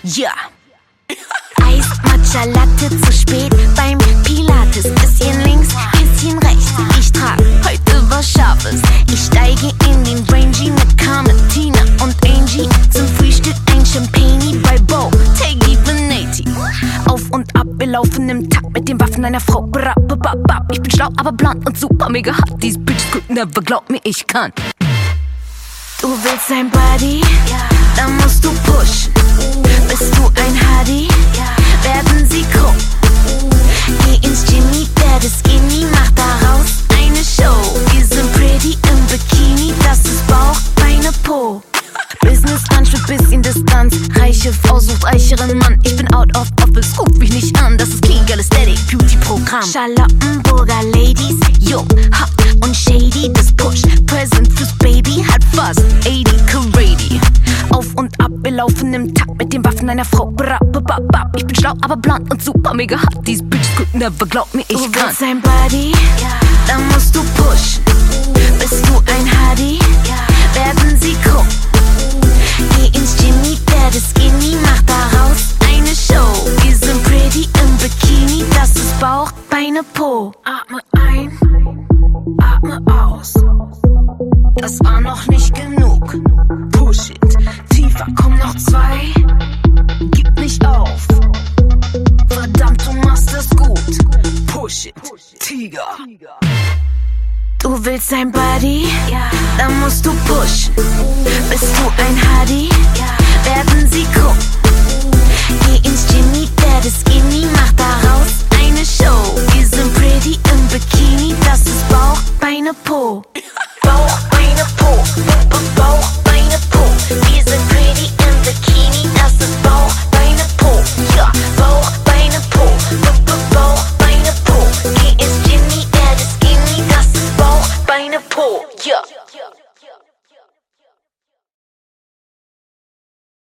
Ja. Eis, Matcha, Latte zu spät beim Pilates. Bisschen links, bisschen rechts. Ich trag heute was Scharfes. Ich steige in den Rangy mit Carmen, Tina und Angie. Zum Frühstück ein Champagne bei Bo, Teggy Venati. Auf und ab, wir laufen im Takt mit den Waffen einer Frau. Ich bin schlau, aber blond und super mega hot. These bitches could never, glaub mir, ich kann. Du willst ein Buddy? Dann musst du pushen. Bist du ein Hardy? Werden sie gucken. Geh ins Jimmy, werde skinny, mach daraus eine Show. Wir sind pretty im Bikini, das ist Bauch, Beine, Po. Business Lunch mit bisschen Distanz. Reiche Frau sucht reicheren Mann. Ich bin out of office, ruf mich nicht an. Das ist Clean Girl Aesthetic Beauty Programm. Charlottenburger Ladies, jung, hot und shady. Das Push, Present fürs Baby, hat fast 80 Karate. Auf und ab, wir laufen im Takt mit den Waffen einer Frau. Ich bin schlau, aber blond und super mega hot. These bitches could never, glaub mir, ich kann. Du willst ein Buddy? Dann musst du pushen. Bist du ein Hardy? Werden sie gucken. Geh ins Jimmy, werde skinny, mach daraus eine Show. Wir sind pretty im Bikini, das ist Bauch, Beine, Po. Atme ein, atme aus. Das war noch nicht genug. Push it, tiefer, komm noch zwei. Gib nicht auf. Verdammt, du machst das gut. Push it, Tiger. Du willst ein Buddy? Dann musst du pushen. Bist du ein Hardy? Werden sie gucken. Geh ins Jimmy, werde skinny.